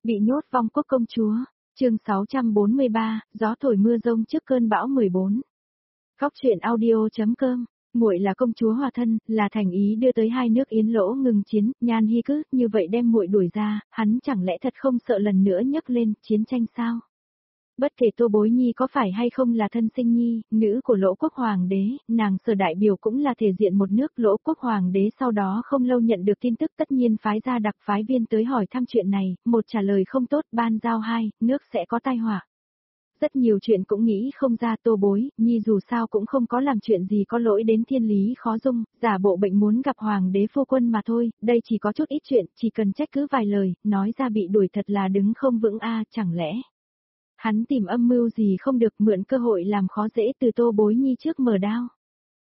Bị nhốt vong quốc công chúa, chương 643, gió thổi mưa rông trước cơn bão 14. Góc truyện audio.com, muội là công chúa hòa thân, là thành ý đưa tới hai nước Yến Lỗ ngừng chiến, Nhan Hi cứ như vậy đem muội đuổi ra, hắn chẳng lẽ thật không sợ lần nữa nhấc lên chiến tranh sao? Bất kể Tô Bối Nhi có phải hay không là thân sinh nhi, nữ của Lỗ quốc hoàng đế, nàng Sở đại biểu cũng là thể diện một nước. Lỗ quốc hoàng đế sau đó không lâu nhận được tin tức tất nhiên phái ra đặc phái viên tới hỏi thăm chuyện này, một trả lời không tốt ban giao hai, nước sẽ có tai họa. Rất nhiều chuyện cũng nghĩ không ra. Tô Bối Nhi dù sao cũng không có làm chuyện gì có lỗi đến thiên lý khó dung, giả bộ bệnh muốn gặp hoàng đế phu quân mà thôi, đây chỉ có chút ít chuyện, chỉ cần trách cứ vài lời, nói ra bị đuổi thật là đứng không vững chẳng lẽ. Hắn tìm âm mưu gì không được, mượn cơ hội làm khó dễ từ Tô Bối Nhi trước mở đao.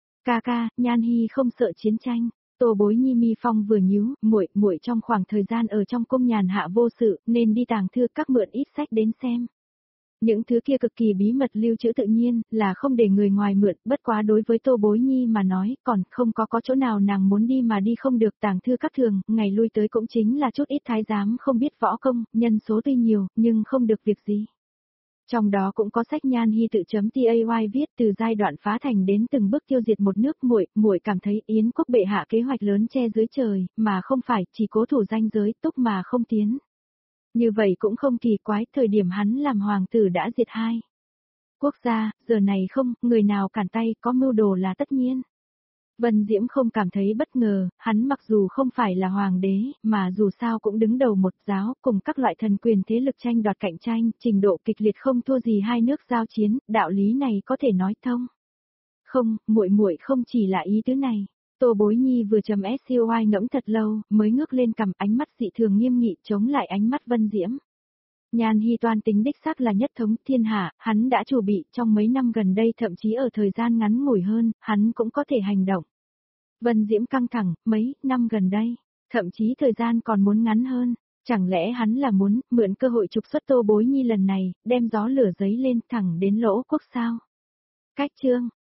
Ca, Nhan Hi không sợ chiến tranh. Tô Bối Nhi mi phong vừa nhíu, muội trong khoảng thời gian ở trong cung nhàn hạ vô sự, nên đi tàng thư các mượn ít sách đến xem. Những thứ kia cực kỳ bí mật lưu trữ tự nhiên, là không để người ngoài mượn, bất quá đối với Tô Bối Nhi mà nói, còn không có chỗ nào nàng muốn đi mà đi không được. Tàng thư các thường, ngày lui tới cũng chính là chút ít thái giám không biết võ công, nhân số tuy nhiều, nhưng không được việc gì. Trong đó cũng có sách Nhan Hi tự chấm tay viết từ giai đoạn phá thành đến từng bước tiêu diệt một nước. Muội cảm thấy Yến quốc bệ hạ kế hoạch lớn che dưới trời, mà không phải chỉ cố thủ ranh giới túc mà không tiến. Như vậy cũng không kỳ quái, thời điểm hắn làm hoàng tử đã diệt hai quốc gia, giờ này không, người nào cản tay, có mưu đồ là tất nhiên. Vân Diễm không cảm thấy bất ngờ, hắn mặc dù không phải là hoàng đế, mà dù sao cũng đứng đầu một giáo, cùng các loại thần quyền thế lực tranh đoạt cạnh tranh, trình độ kịch liệt không thua gì hai nước giao chiến, đạo lý này có thể nói thông. Không, muội không chỉ là ý tứ này. Tô Bối Nhi vừa chấm SCOI ngẫm thật lâu, mới ngước lên cằm, ánh mắt dị thường nghiêm nghị chống lại ánh mắt Vân Diễm. Nhan Hi toan tính đích xác là nhất thống thiên hạ, hắn đã chuẩn bị trong mấy năm gần đây, thậm chí ở thời gian ngắn ngủi hơn, hắn cũng có thể hành động. Vân Diễm căng thẳng, mấy năm gần đây, thậm chí thời gian còn muốn ngắn hơn, chẳng lẽ hắn là muốn mượn cơ hội trục xuất Tô Bối Nhi lần này, đem gió lửa giấy lên thẳng đến Lỗ quốc sao? Cách chương